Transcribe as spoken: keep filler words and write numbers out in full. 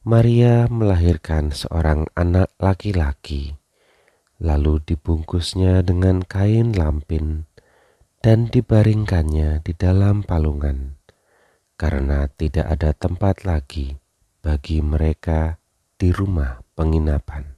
Maria melahirkan seorang anak laki-laki, lalu dibungkusnya dengan kain lampin dan dibaringkannya di dalam palungan, karena tidak ada tempat lagi bagi mereka di rumah penginapan.